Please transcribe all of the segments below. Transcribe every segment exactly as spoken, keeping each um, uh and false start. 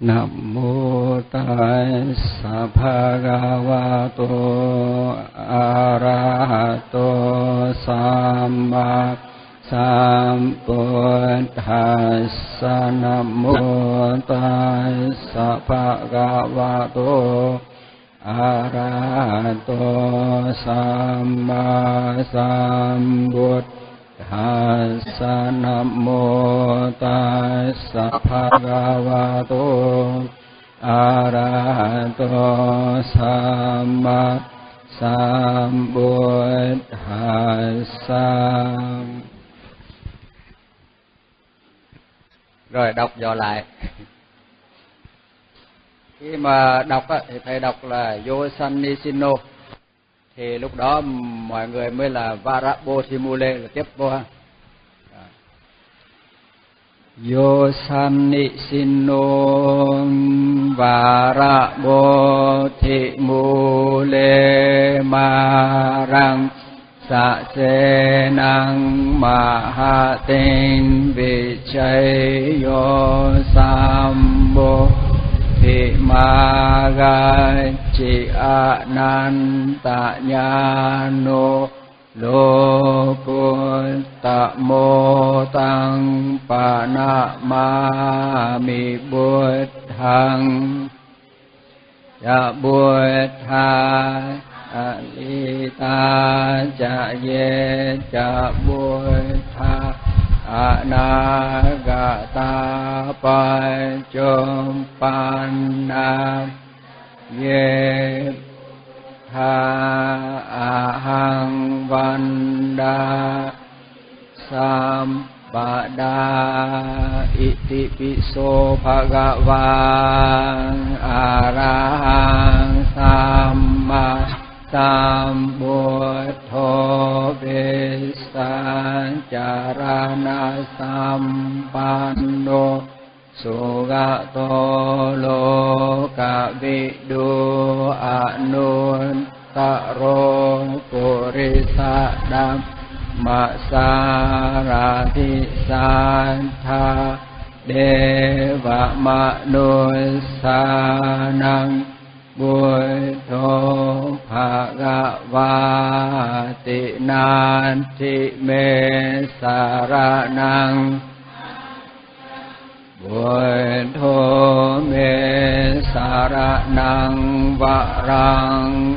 Nam mô tassa bhagavato arahato samma sambuddhassa. Nam mô tassa bhagavato arahato samma sambuddhassa. Nam mô tassa bhagavato arahato samma sambuddhassa. Rồi đọc dò lại. Khi mà đọc á, thì thầy đọc là Yosannisino, thì lúc đó mọi người mới là Varabothimule là tiếp vô ha. Yosannisino Varabothimule marang sa se năng mahaten vichayo sambo thị ma gai chi ananta nhano lô côn tạ mô tăng pa na ma mi bút thăng ya bút tha ali ta cha ye cha bút tha anagata panchumpanna ye tha ahang vanda sampada iti piso bhagavan arahang samma sambuddho vissacarana sampanno sugato loka vidu anuttaro purisadam masarati santha deva manusanang Buddho Bhagavati Nanti Me Saranang Buddho Me Saranang Varang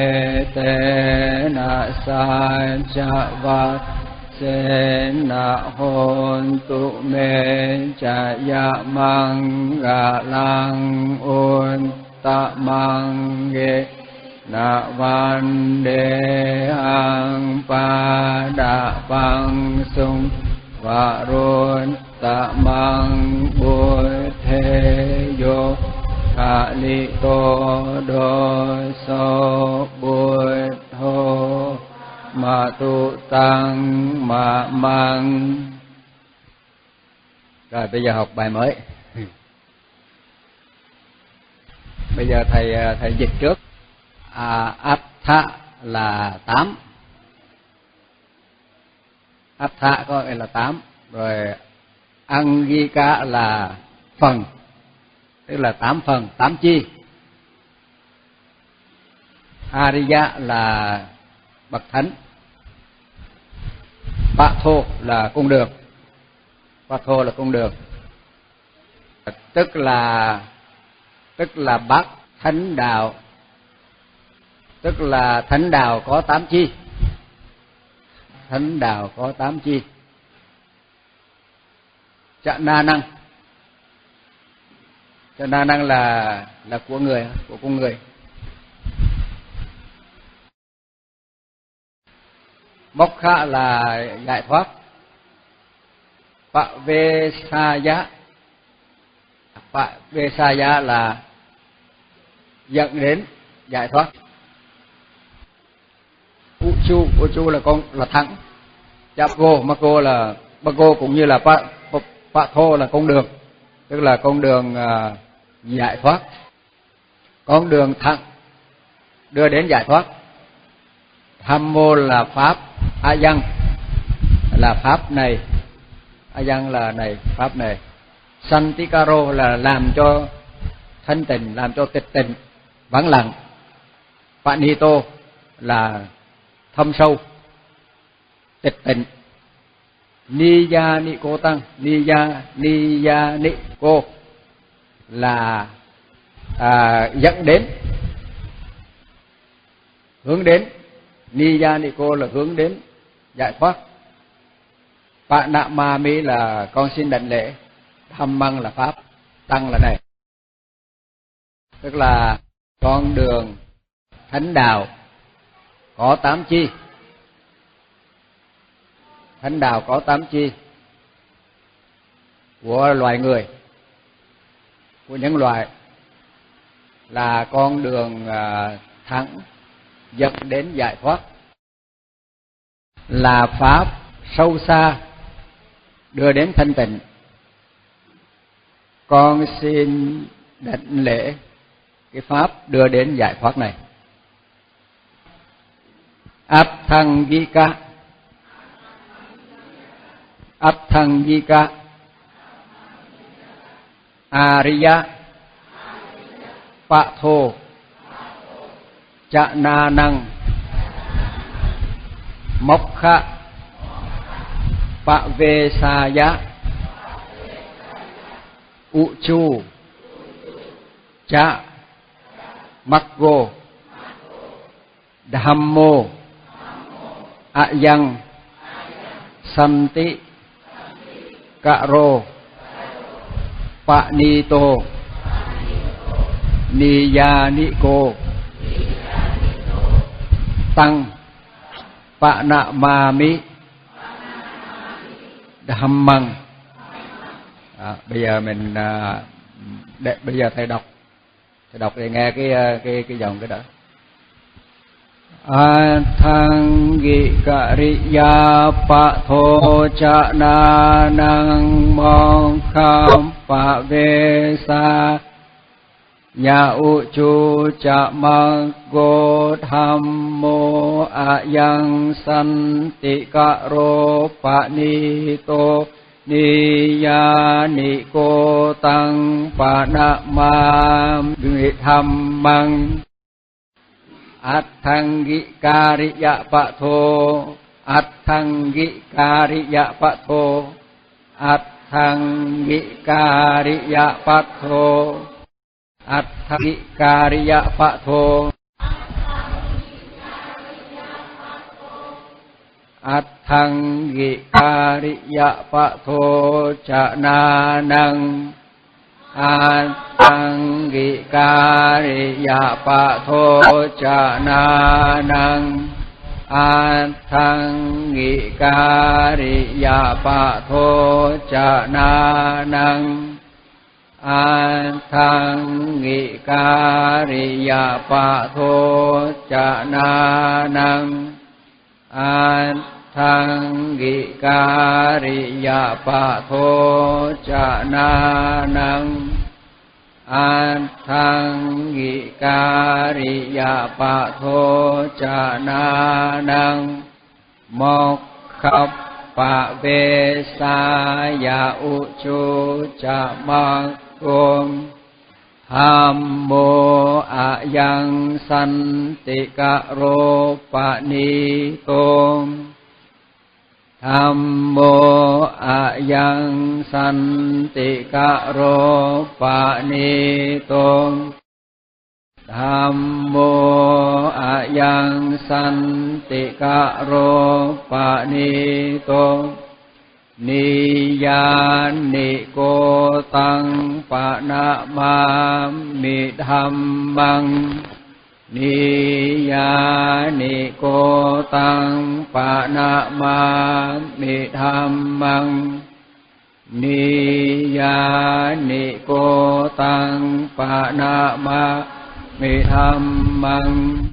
Etena Sajava Sena Hontu Me Jaya Mangalang Un ta mang ge na văn đề hang pa đa phang sung và run ta mang bôi thế yo kha li tô đô so bôi thô ma tu tăng ma mang. Rồi bây giờ học bài mới. Bây giờ thầy thầy dịch trước. À, Attha là tám. Attha có nghĩa là tám. Rồi Angika là phần, tức là tám phần, tám chi. Ariya là bậc thánh. Patho là con đường. Patho là con đường. Tức là tức là bát thánh đạo, tức là thánh đạo có tám chi. Thánh đạo có tám chi. Chạ na năng. Chạ na năng là là của người, của con người. Mokkha là giải thoát. Pavesaya. Pavesaya là dẫn đến giải thoát. Uchu, Uchu là con là thắng. Chapo, Mako là Mako cũng như là Pa, Pa, Patho là con đường, tức là con đường uh, giải thoát, con đường thẳng đưa đến giải thoát. Thammo là pháp, Ayang là pháp này, Ayang là này, pháp này. Santikaro là làm cho thanh tịnh, làm cho tịch tịnh, vắng lặng. Panito là thâm sâu, tịch tịnh. Niya Niko Tăng, Niya Niya Niko là à, dẫn đến, hướng đến. Niya Niko là hướng đến giải thoát. Panamami là con xin đảnh lễ, Dhammang là pháp, tăng là này. Tức là con đường thánh đạo có tám chi. Thánh đạo có tám chi của loài người, của những loài, là con đường thẳng dẫn đến giải thoát, là pháp sâu xa đưa đến thanh tịnh. Con xin đảnh lễ cái pháp đưa đến giải thoát này. Atthangika, Atthangika, Ariya, Patho, Chananang, Mokha, Pavesaya, Uchu, Cha, Maggo, Dhammo, Ayang, Santi, Karo, Panito, Niyaniko, Tăng, Panamami, Dhammang. À, bây giờ mình à, để, bây giờ thầy đọc, thầy đọc để nghe cái cái cái dòng cái đó. Atthangika riya patho chananang mokham pavesa ya uchu cha maggo dhammo ayang santikaro panito niyaniko tăng panamam dhammang. Atthangika riya patho, Atthangika riya patho, Atthangika riya patho, Atthangika riya patho, Atthangika riya patho chananang, Atthangika riya patho chananang, Atthangika riya patho chananang, Atthangika riya patho chananang, Atthangika riya patho chananang, Atthangika riya patho chananang, Mokkhappavesaya uchu cha maggung, Dhammo ayang santikaro panito, Dhammo ayang santikaro panito, Dhammo ayang santikaro panito, Niyaniko tăng panamami dhammang, Niyaniko tăng panamami dhammang, Niyaniko tăng panamami dhammang,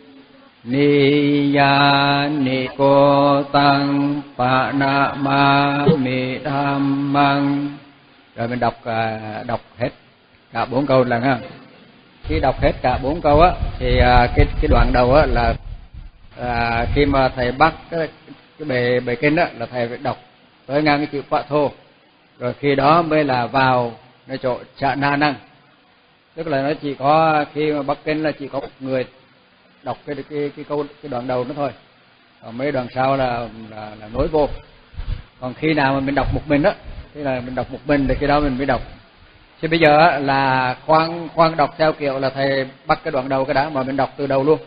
Niyaniko tăng panamami dhammang. Rồi mình đọc đọc hết cả bốn câu lần ha. Khi đọc hết cả bốn câu á thì cái cái đoạn đầu á là à, khi mà thầy bắt cái, cái bề bề kinh á là thầy phải đọc tới ngang cái chữ Phạ Thô, rồi khi đó mới là vào nơi chỗ Chạ Na Năng. Tức là nó chỉ có khi mà Bắc Kinh là chỉ có một người đọc cái cái cái câu cái đoạn đầu nó thôi, còn mấy đoạn sau là là, là nối vô. Còn khi nào mà mình đọc một mình đó, khi là mình đọc một mình thì khi đó mình mới đọc. Thì bây giờ là khoan khoan đọc theo kiểu là thầy bắt cái đoạn đầu cái đã, mà mình đọc từ đầu luôn.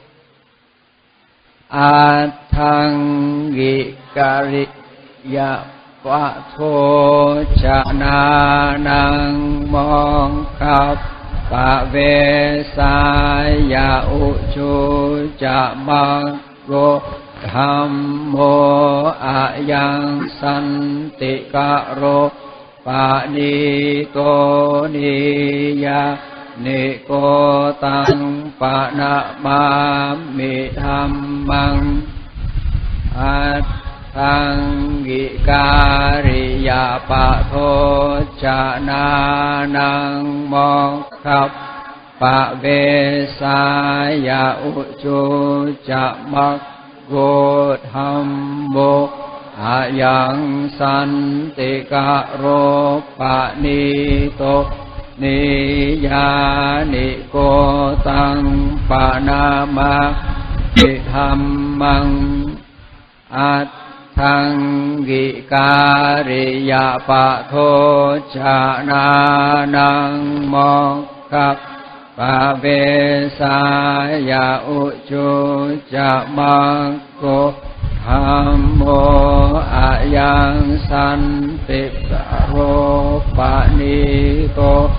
A thang gi kari ya pa tho cha na nang mong khap pa ve sa ya u chu cha ma go tham mô a yang san ti ca ro pa ni to ni ya ni ko tăng pa na ma mi tham mang a thang gi ca ri ya pa tho cha na nang mong khap pa ve sa ya u chu cha ma go tham mô a yang san ti ca ro pa ni to ni ya ni ko tăng pa na ma mi tham mang a thang gi ca ri ya pa tho cha na nang mong khap pa ve sa ya u chu cha ma ko tham mô a yang san ti ca ro pa ni to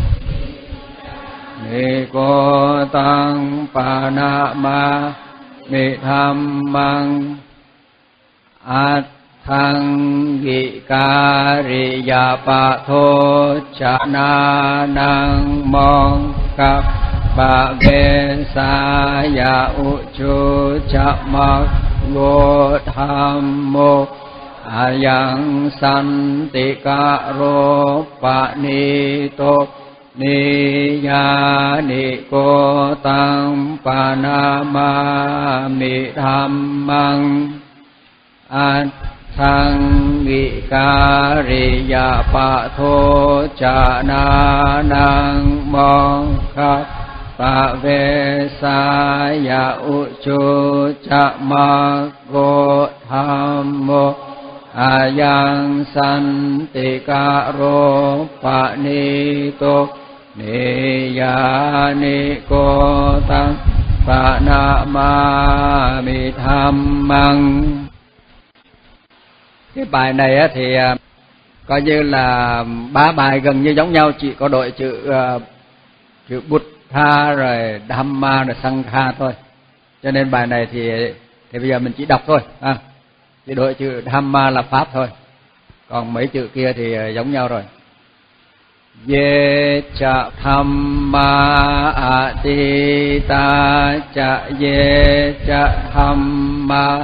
ni ko tăng pa na ma mi tham mang a thang gi ca ri ya pa tho cha na nang mong khap pa ve sa ya u chu cha ma go tham mô a yang san ti ca ro pa ni to ni ya ni ko tăng pa na ma mi tham mang a thang gi ca ri ya pa tho cha na nang mong khap pa ve sa ya u chu cha ma go tham mô a yang san ti ca ro pa ni to ni ya ni ko tăng pa na ma mi tham mang. Cái bài này á thì coi như là ba bài gần như giống nhau, chỉ có đổi chữ chữ Buddha rồi Dhamma rồi Sangha thôi. Cho nên bài này thì thì bây giờ mình chỉ đọc thôi, à, chỉ đổi chữ Dhamma là pháp thôi. Còn mấy chữ kia thì giống nhau rồi. Ye cha Dhamma atita cha ye cha Dhamma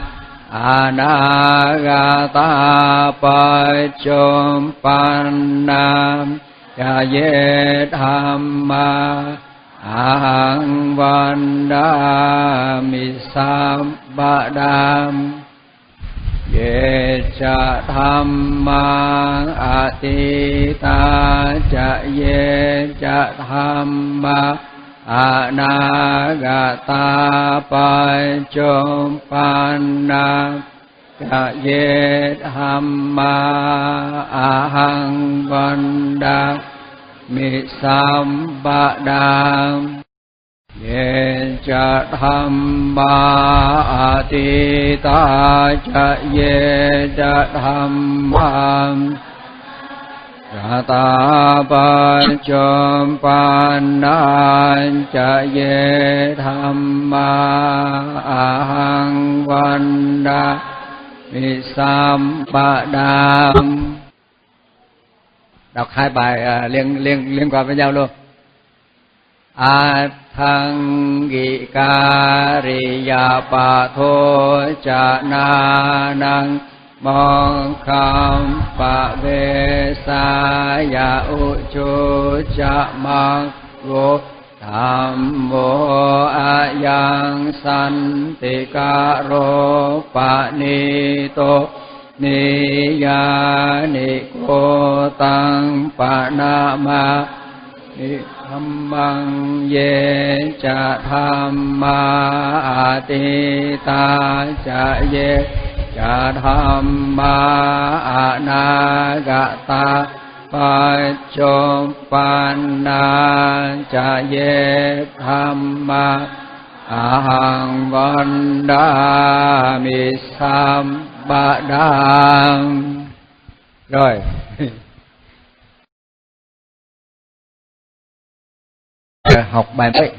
anagata paccuppanna cha ye Dhamma ahang vandami sabbadam ye cha Dhamma atita cha ye cha Dhamma anagata paccuppanna cha ye Dhamma ahang vandami sabbadam ye cha Dhamma atita cha ye cha Dhamma gata paccuppanna cha ye Dhamma ahang vandami sabbadam. Đọc hai bài uh, liên liên liên quan với nhau luôn. A thang gi ca ri ya pa tho cha na nang mong kham pa ve sa ya u chu cha ma go tham mô a yang san ti ca ro pa ni to ni ya ni ko tăng pa na ma Dhammang ye cha dhamma atita cha ye cha dhamma anagata Paccuppanna cha ye dhamma ahang vandami sambadang. Rồi. Học bài mới.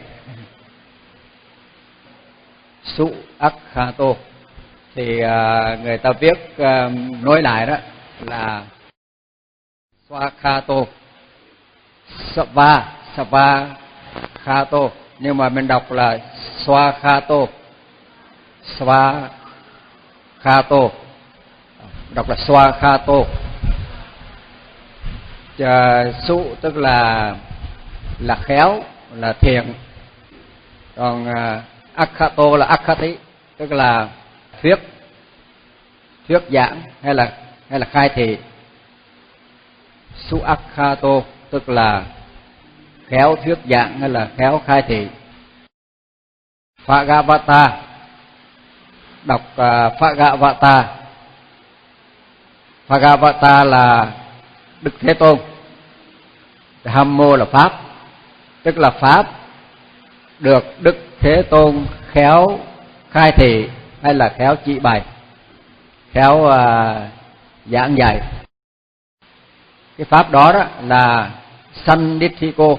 Su Akhato thì uh, người ta viết uh, nói lại đó là Swakhato, Sva, Sva Khato, nhưng mà mình đọc là Swakhato, Swakhato, đọc là Swakhato. Su tức là là khéo, là thiện, còn uh, Akhato là Akhati, tức là thuyết, thuyết giảng hay là hay là khai thị. Su Akhato tức là khéo thuyết giảng hay là khéo khai thị. Bhagavata, đọc uh, Bhagavata. Bhagavata là Đức Thế Tôn. Dhammo là pháp, tức là pháp được Đức Thế Tôn khéo khai thị hay là khéo chỉ bày, khéo uh, giảng dạy. Cái pháp đó đó là Sandithiko.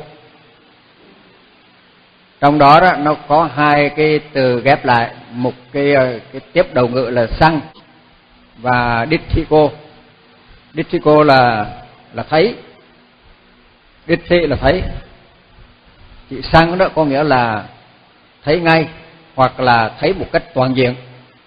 Trong đó đó nó có hai cái từ ghép lại, một cái cái tiếp đầu ngữ là sang và Dithiko. Dithiko là là thấy, Dithi là thấy. Chỉ sang đó có nghĩa là thấy ngay hoặc là thấy một cách toàn diện,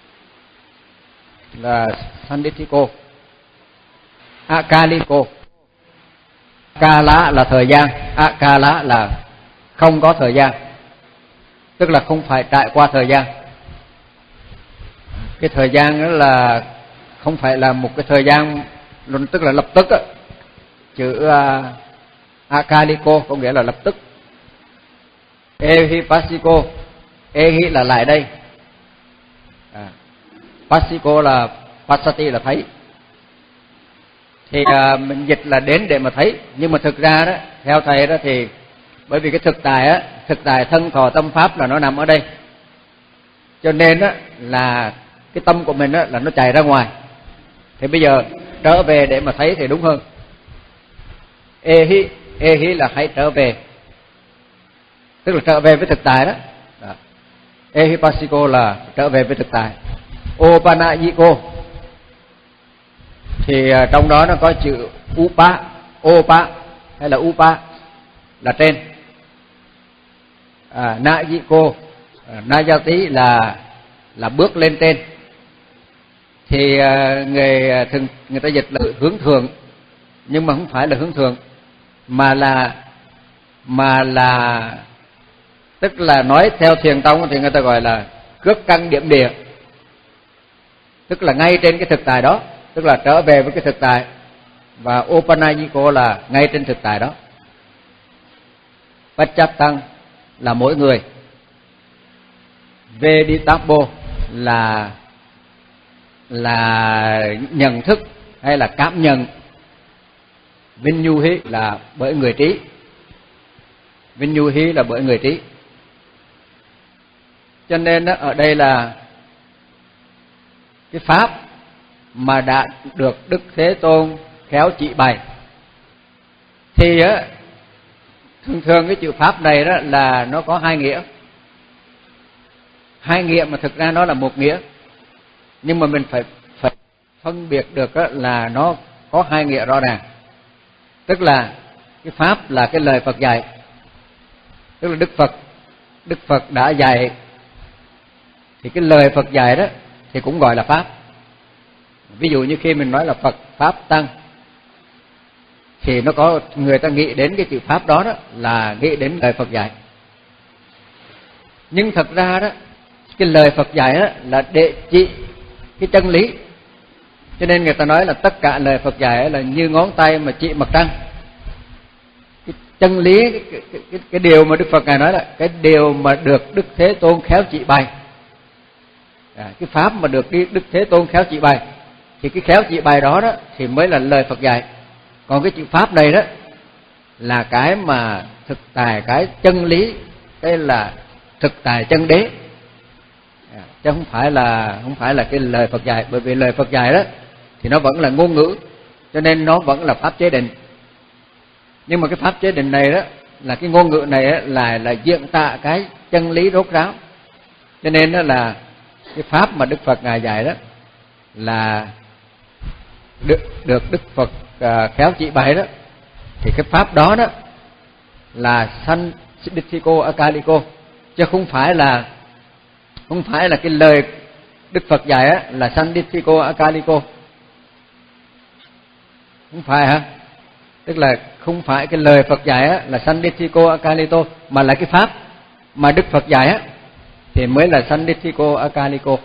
là Sandithiko. Akaliko, Kala là thời gian, Akala là không có thời gian, tức là không phải trải qua thời gian. Cái thời gian đó là không phải là một cái thời gian, tức là lập tức á. Chữ uh, Akaliko có nghĩa là lập tức. Ehipassiko, Ehi là lại đây, à, Passiko là Passati là thấy. Thì à, mình dịch là đến để mà thấy, nhưng mà thực ra đó theo thầy đó thì bởi vì cái thực tại á, thực tại thân thọ tâm pháp là nó nằm ở đây, cho nên á là cái tâm của mình á là nó chạy ra ngoài. Thì bây giờ trở về để mà thấy thì đúng hơn. Ehi, Ehi là hãy trở về, tức là trở về với thực tại đó. Đó. Ehipassiko là trở về với thực tại. Opanayiko thì trong đó nó có chữ upa, opa hay là upa là trên. À, Nayiko, Nayati là là bước lên trên. Thì người thường người ta dịch là hướng thượng, nhưng mà không phải là hướng thượng, mà là mà là tức là nói theo thiền tông thì người ta gọi là cước căn điểm địa, tức là ngay trên cái thực tại đó, tức là trở về với cái thực tại. Và Opanayiko là ngay trên thực tại đó. Pacchatang là mỗi người. Vedittabbo là là nhận thức hay là cảm nhận. Vinyuhi là bởi người trí. Vinyuhi là bởi người trí. Cho nên đó, ở đây là cái pháp mà đã được Đức Thế Tôn khéo chỉ bày. Thì á, thường thường cái chữ pháp này đó là nó có hai nghĩa. Hai nghĩa mà thực ra nó là một nghĩa. Nhưng mà mình phải phải phân biệt được đó là nó có hai nghĩa rõ ràng. Tức là cái pháp là cái lời Phật dạy. Tức là Đức Phật Đức Phật đã dạy, thì cái lời Phật dạy đó thì cũng gọi là pháp. Ví dụ như khi mình nói là Phật pháp tăng thì nó có người ta nghĩ đến cái chữ pháp đó đó là nghĩ đến lời Phật dạy. Nhưng thật ra đó cái lời Phật dạy đó là để chỉ cái chân lý. Cho nên người ta nói là tất cả lời Phật dạy là như ngón tay mà chỉ mặt trăng. Cái, chân lý, cái, cái, cái, cái điều mà Đức Phật Ngài nói là cái điều mà được Đức Thế Tôn khéo chỉ bày. À, cái pháp mà được Đức Thế Tôn khéo chỉ bày, thì cái khéo chỉ bày đó đó thì mới là lời Phật dạy. Còn cái chữ pháp này đó là cái mà thực tài, cái chân lý, cái là thực tài chân đế, à, chứ không phải là không phải là cái lời Phật dạy. Bởi vì lời Phật dạy đó thì nó vẫn là ngôn ngữ, cho nên nó vẫn là pháp chế định. Nhưng mà cái pháp chế định này đó là cái ngôn ngữ này đó, là là diễn tả cái chân lý rốt ráo. Cho nên đó là cái pháp mà Đức Phật Ngài dạy đó là được được Đức Phật uh, khéo chỉ bày đó, thì cái pháp đó đó là Sanditthiko Akaliko, chứ không phải là không phải là cái lời Đức Phật dạy á là Sanditthiko Akaliko. Không phải hả? Tức là không phải cái lời Phật dạy á là Sanditthiko Akalito, mà là cái pháp mà Đức Phật dạy á thì mới là Sanditthiko Akaliko.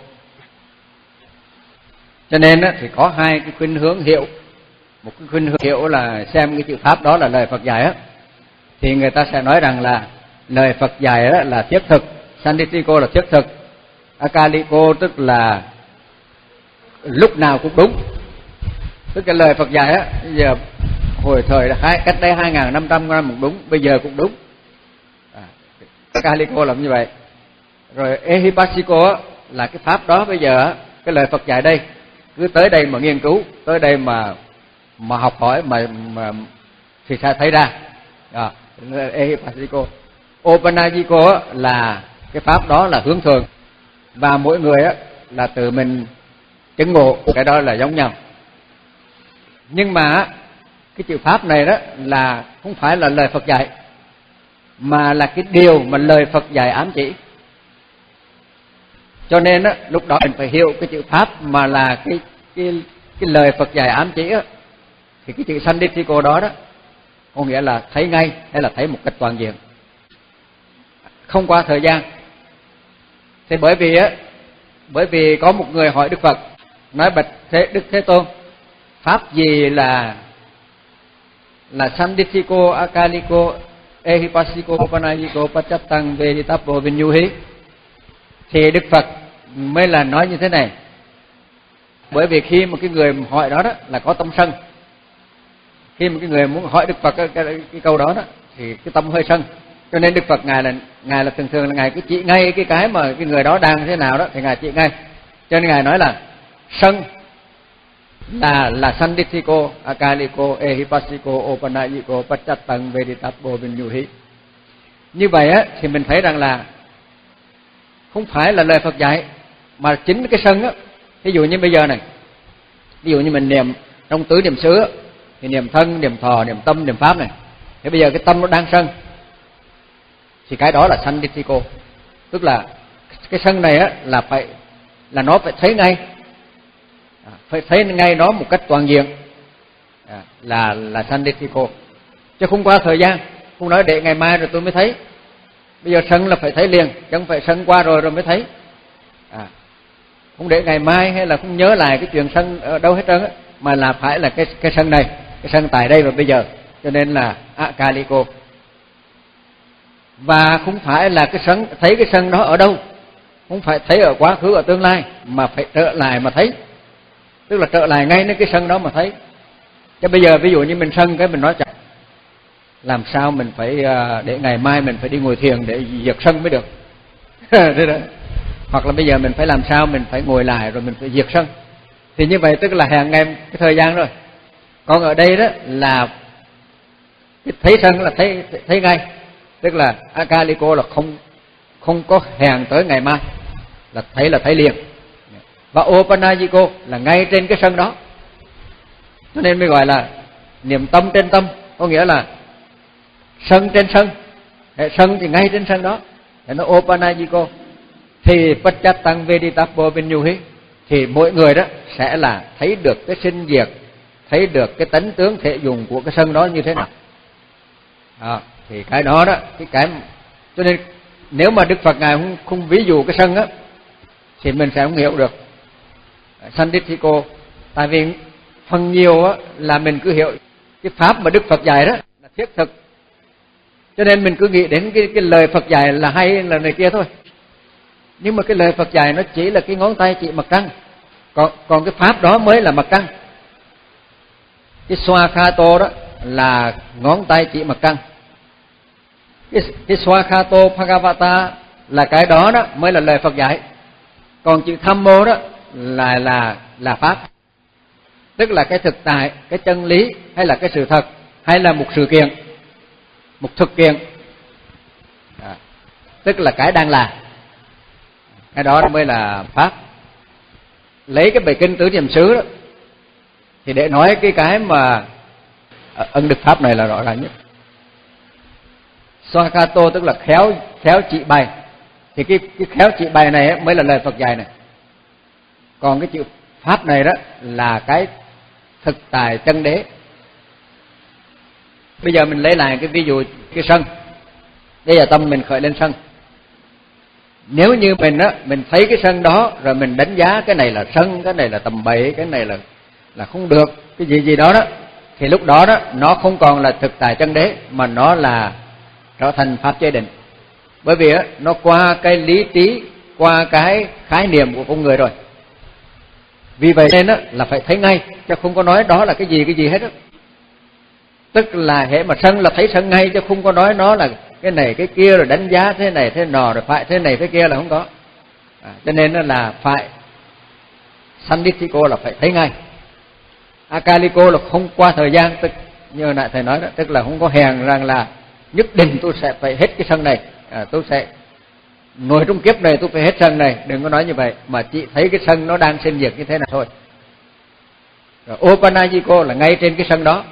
Cho nên á thì có hai cái khuynh hướng hiệu. Một cái khuynh hướng hiệu là xem cái chữ pháp đó là lời Phật dạy á, thì người ta sẽ nói rằng là lời Phật dạy đó là thiết thực, Sanditthiko là thiết thực, Akaliko tức là lúc nào cũng đúng. Tức là lời Phật dạy á, bây giờ hồi thời hai cách đây hai nghìn năm trăm năm cũng đúng, bây giờ cũng đúng. À, Akaliko là như vậy. Rồi Ehipassiko á, là cái pháp đó bây giờ cái lời Phật dạy đây, cứ tới đây mà nghiên cứu, tới đây mà mà học hỏi mà, mà thì sẽ thấy ra. Đó, Ehipassiko. Opanajiko là cái pháp đó là hướng thường, và mỗi người á là tự mình chứng ngộ, cái đó là giống nhau. Nhưng mà cái chữ pháp này đó là không phải là lời Phật dạy, mà là cái điều mà lời Phật dạy ám chỉ. Cho nên á lúc đó mình phải hiểu cái chữ pháp mà là cái cái cái lời Phật dạy ám chỉ á, thì cái chữ Sanditthiko đó đó có nghĩa là thấy ngay hay là thấy một cách toàn diện, không qua thời gian. Thì bởi vì á bởi vì có một người hỏi Đức Phật, nói bạch thế Đức Thế Tôn, pháp gì là là Sanditthiko Akaliko Ehipassiko Opanajiko Pacchattam Veditappo Vinyuhi, thì Đức Phật mới là nói như thế này. Bởi vì khi một cái người hỏi đó, đó là có tâm sân, khi một cái người muốn hỏi Đức Phật cái, cái, cái câu đó, đó thì cái tâm hơi sân, cho nên Đức Phật ngài là ngài là thường thường là ngài cứ chỉ ngay cái cái mà cái người đó đang thế nào đó thì ngài chỉ ngay. Cho nên ngài nói là sân là là Sanditthiko Akaliko Ehipassiko Opanajiko Pacchattam Veditappo Vinyuhi. Như vậy á thì mình thấy rằng là không phải là lời Phật dạy, mà chính cái sân á. Ví dụ như bây giờ này, ví dụ như mình niệm trong tứ niệm xứ thì niệm thân, niệm thọ, niệm tâm, niệm pháp này. Thế bây giờ cái tâm nó đang sân, thì cái đó là Sanditthiko. Tức là cái sân này á là phải là nó phải thấy ngay, à, phải thấy ngay nó một cách toàn diện, à, là là Sanditthiko. Chứ không qua thời gian, không nói để ngày mai rồi tôi mới thấy. Bây giờ sân là phải thấy liền, chứ không phải sân qua rồi rồi mới thấy. À, không để ngày mai hay là không nhớ lại cái chuyện sân ở đâu hết trơn á, mà là phải là cái cái sân này, cái sân tại đây và bây giờ. Cho nên là Akaliko. Và không phải là cái sân, thấy cái sân đó ở đâu, không phải thấy ở quá khứ, ở tương lai, mà phải trở lại mà thấy. Tức là trở lại ngay đến cái sân đó mà thấy. Chứ bây giờ ví dụ như mình sân cái mình nói chặt, làm sao mình phải để ngày mai mình phải đi ngồi thiền để diệt sân mới được. Thế đó. Hoặc là bây giờ mình phải làm sao mình phải ngồi lại rồi mình phải diệt sân. Thì như vậy tức là hẹn ngày cái thời gian rồi. Còn ở đây đó là thấy sân là thấy thấy ngay. Tức là Akaliko là không không có hẹn tới ngày mai, là thấy là thấy liền. Và Opanajiko là ngay trên cái sân đó. Cho nên mới gọi là niệm tâm trên tâm, có nghĩa là sân trên sân. Sân thì ngay trên sân đó, thì nó Opanajiko. Thì Pacchattam Veditappo Vinyuhi, thì mỗi người đó sẽ là thấy được cái sinh diệt, thấy được cái tánh tướng thể dùng của cái sân đó như thế nào. À, thì cái đó đó, cái cái cho nên nếu mà Đức Phật ngài không không ví dụ cái sân á thì mình sẽ không hiểu được Sanditthiko. Tại vì phần nhiều á là mình cứ hiểu cái pháp mà Đức Phật dạy đó là thiết thực, Cho nên mình cứ nghĩ đến cái cái lời Phật dạy là hay là này kia thôi. Nhưng mà cái lời Phật dạy nó chỉ là cái ngón tay chỉ mặt trăng. Còn còn cái pháp đó mới là mặt trăng. Cái Swakato đó là ngón tay chỉ mặt trăng. Cái, cái Swakato Bhagavata là cái đó đó mới là lời Phật dạy. Còn chữ Thammo đó là là là pháp. Tức là cái thực tại, cái chân lý, hay là cái sự thật, hay là một sự kiện, một thực kiện. À, tức là cái đang là. Cái đó mới là pháp. Lấy cái bài kinh Tứ Niệm xứ đó thì để nói cái cái mà ân đức pháp này là rõ ràng nhất. Swakato tức là khéo khéo chỉ bày. Thì cái cái khéo chỉ bày này mới là lời Phật dạy này. Còn cái chữ pháp này đó là cái thực tại chân đế. Bây giờ mình lấy lại cái ví dụ cái sân. Bây giờ tâm mình khởi lên sân. Nếu như mình á, mình thấy cái sân đó rồi mình đánh giá cái này là sân, cái này là tầm bậy, cái này là là không được, cái gì gì đó đó, thì lúc đó đó nó không còn là thực tại chân đế mà nó là trở thành pháp chế định. Bởi vì á, nó qua cái lý trí, qua cái khái niệm của con người rồi. Vì vậy nên á, là phải thấy ngay, chứ không có nói đó là cái gì cái gì hết á. Tức là hễ mà sân là thấy sân ngay, chứ không có nói nó là cái này cái kia rồi đánh giá thế này thế nọ rồi phải thế này thế kia là không có. À, cho nên là phải Sandithiko là phải thấy ngay. Akaliko là không qua thời gian, tức như hồi nãy thầy nói đó, tức là không có hèn rằng là nhất định tôi sẽ phải hết cái sân này, à, tôi sẽ ngồi trong kiếp này tôi phải hết sân này, đừng có nói như vậy, mà chỉ thấy cái sân nó đang sinh diệt như thế này thôi. Rồi Opanajiko là ngay trên cái sân đó,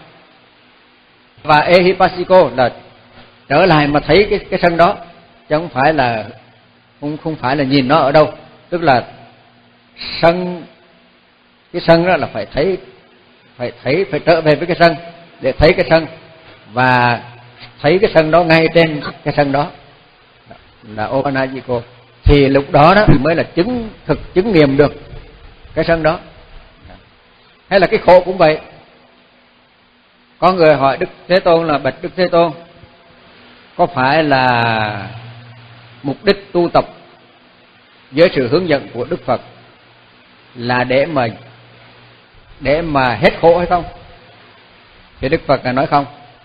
và Ehipassiko là trở lại mà thấy cái cái sân đó, chứ không phải là không không phải là nhìn nó ở đâu. Tức là sân, cái sân đó là phải thấy, phải thấy phải trở về với cái sân để thấy cái sân, và thấy cái sân đó ngay trên cái sân đó là Opanajiko. Thì lúc đó đó mới là chứng thực chứng nghiệm được cái sân đó. Hay là cái khổ cũng vậy. Có người hỏi Đức Thế Tôn là bạch Đức Thế Tôn, có phải là mục đích tu tập với sự hướng dẫn của Đức Phật là để mà để mà hết khổ hay không? Thì Đức Phật là nói không.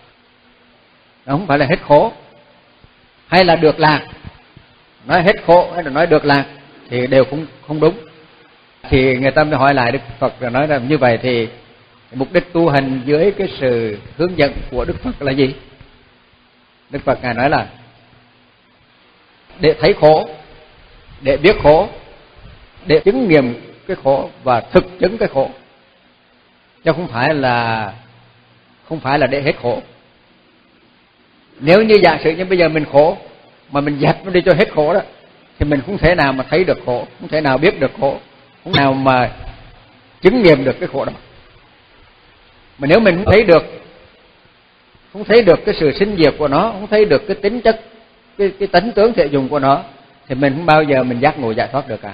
Nó không phải là hết khổ hay là được lạc. Nói hết khổ hay là nói được lạc thì đều không không đúng. Thì người ta mới hỏi lại Đức Phật là nói rằng như vậy thì mục đích tu hành dưới cái sự hướng dẫn của Đức Phật là gì? Đức Phật ngài nói là để thấy khổ, để biết khổ, để chứng nghiệm cái khổ và thực chứng cái khổ, chứ không phải là không phải là để hết khổ. Nếu như giả sử như bây giờ mình khổ mà mình dẹp nó đi cho hết khổ đó, thì mình không thể nào mà thấy được khổ, không thể nào biết được khổ, không nào mà chứng nghiệm được cái khổ đó. Mà nếu mình không thấy được, không thấy được cái sự sinh diệt của nó, không thấy được cái tính chất, cái, cái tính tướng thể dụng của nó, thì mình không bao giờ mình giác ngộ giải thoát được cả.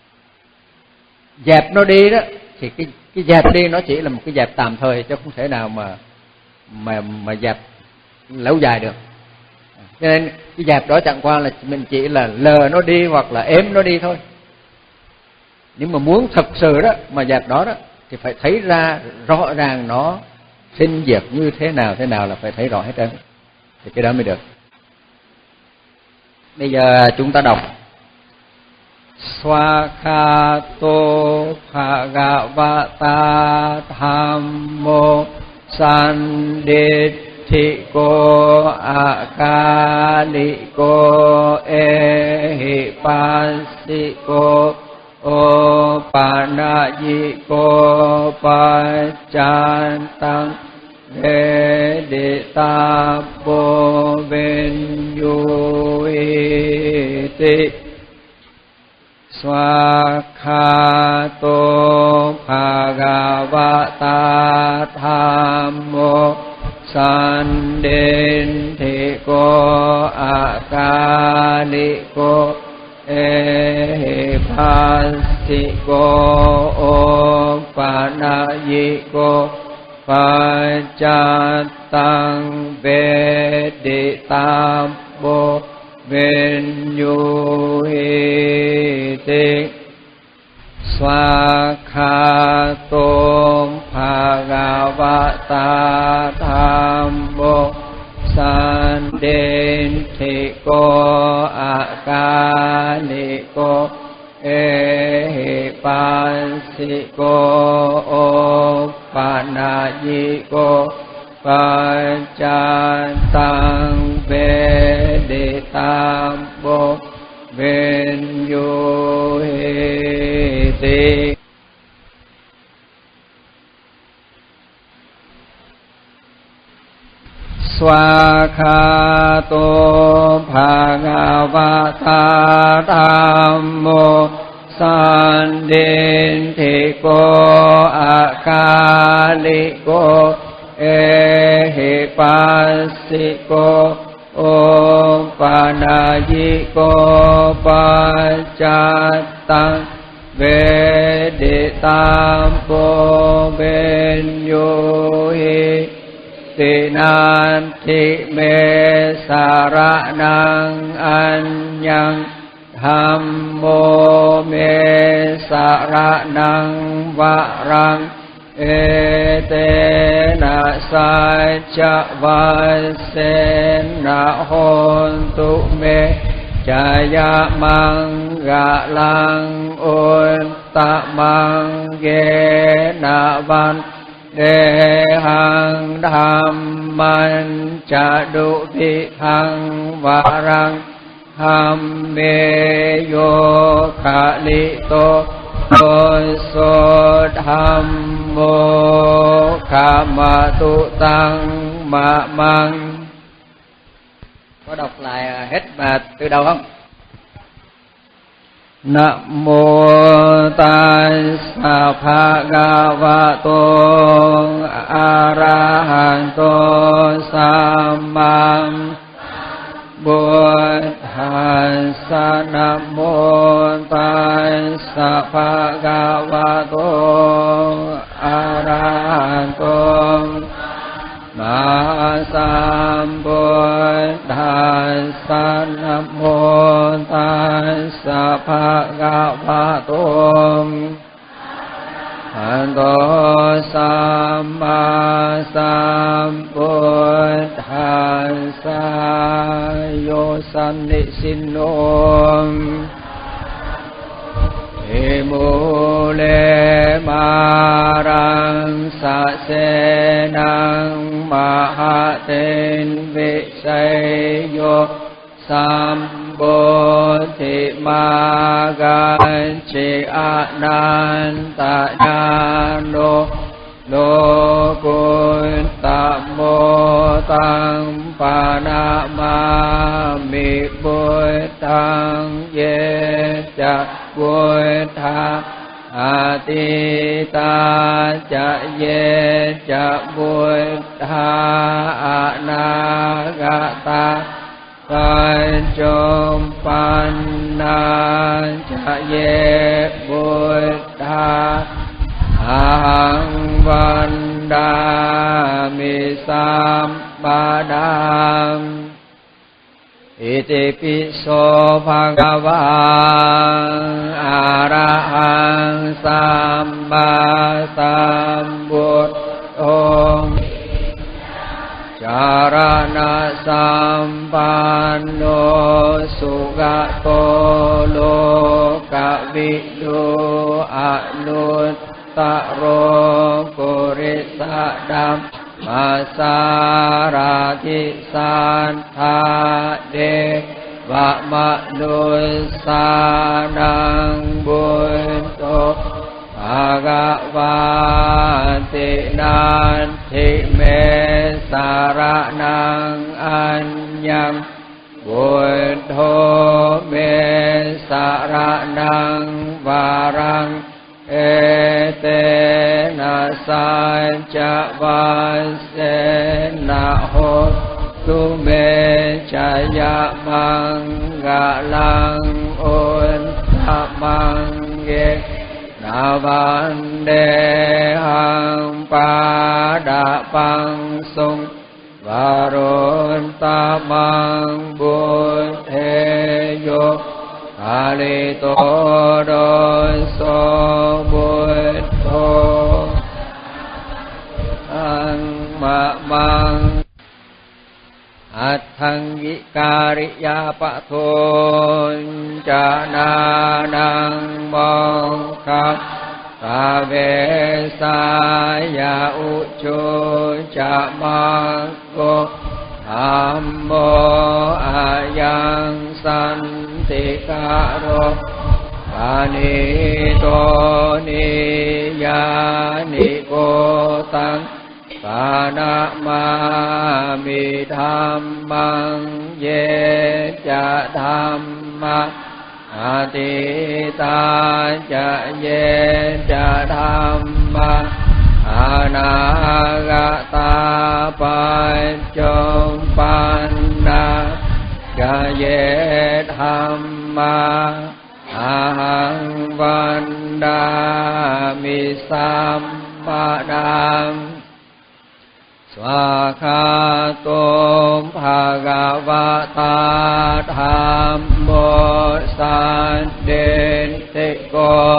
Dẹp nó đi đó, thì cái cái dẹp đi nó chỉ là một cái dẹp tạm thời, chứ không thể nào mà mà mà dẹp lâu dài được. Cho nên cái dẹp đó chẳng qua là mình chỉ là lờ nó đi hoặc là ém nó đi thôi. Nhưng mà muốn thật sự đó mà dẹp đó đó thì phải thấy ra rõ ràng nó sinh diệt như thế nào thế nào là phải thấy rõ hết trơn, thì cái đó mới được. Bây giờ chúng ta đọc Swakato Bhagavata Dhammo Sandithiko Akaliko Ehipassiko Opanajiko Pachantang Veditapo Venyuiti Swakato Bhagavata Dhammo Sandithiko Akaliko Ehipassiko Opanajiko ปัจจัตตังเวดิตาโบเวนยุหิติสวากขาโตภะคะวะตาธัมโมสันเดนทิโกอากาลิโกเอหิปัสสิโกโอปานายิโกปัจจัตตังเวดิตาโบเวนยุหิติสวากขาโตภะคะวะตาธัมโมสันเดนทิโกอากาลิโกเอหิปัสสิโกโอปานายิโกปัจจัตตังเวดิตาโบเวนยุหิตินันทิเมสารนังอัญญังธัมโมเมสารนังวะรังเอเตนะสัจจวัสเสนะโหนตุเมจายะมังกะลังอุตตะมังเกนะวันเดหังธัมมันจะดุภิทังวารังธัมเมโยคะลิโตโตโสธัมโมคะมะตุตังมะมังcó đọc lại hết mà từ đầu không? Namo tassa bhagavato arahanto samma buddhassa. Namo tassa bhagavato arahanto Sambuddhassa. Namo tassa bhagavato arahanto samma sambuddhassa. Yo sannisinno Mule marang sa se nang mahaten visayo sambodhi magan chi ananta jano Lokuttamo tang panamami buddhang yecca buddha atita ca yecca buddha anagata Panjompanna ca ye buddha Ahang vandami sampadam Iti piso bhagavang arahang samba sambuddhong Charana sampanno sugato lokavidu anut Taro kurisadam masarati santha deva manusanang bunto bhagavati nanti me saranang anyam buddho me saranang varang Etena saja vasena hotu me jaya manggalang unta mangge นาวันเดหังปาดาปังสุงวารุณตามังบุตเทโยกาลิโตโดโสบุตโตอังมะมังอัตถังกิการิยาปะโทนจานานังมองคับตาเวสายาอุจุจะมังโกธัมโมอายังสันติการโรปานิโตนิยานิโกตังปานะมามิธัมมังเยจะธัมมะอาติตาจะเยจะธัมมะอานาคตาปัจจุปันนาจะเยธัมมะอาหังวันดามิสัมปะดังสวากขาโตภะคะวะตาธัมโมสันเดติโก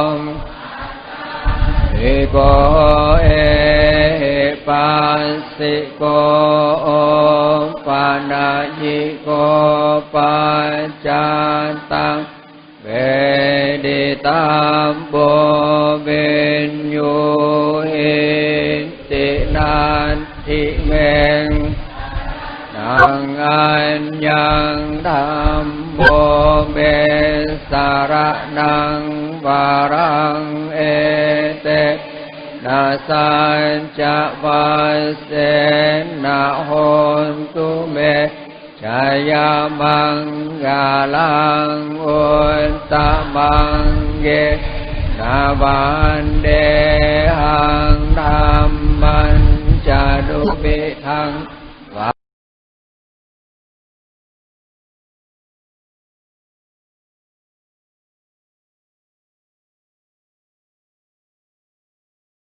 อิโกเอปัสสิโกปานายิโกปัจจันตังเวดิตัมโบเวญโยเอตินันทิเมงนังอัญญังธัมโมเมสารนังวารังเอเตนะสัญจะวัสเสนะโหนตุเมชายามังกาลังอุตตมังเกนาวันเดหังธัมมันจะดุปิทัง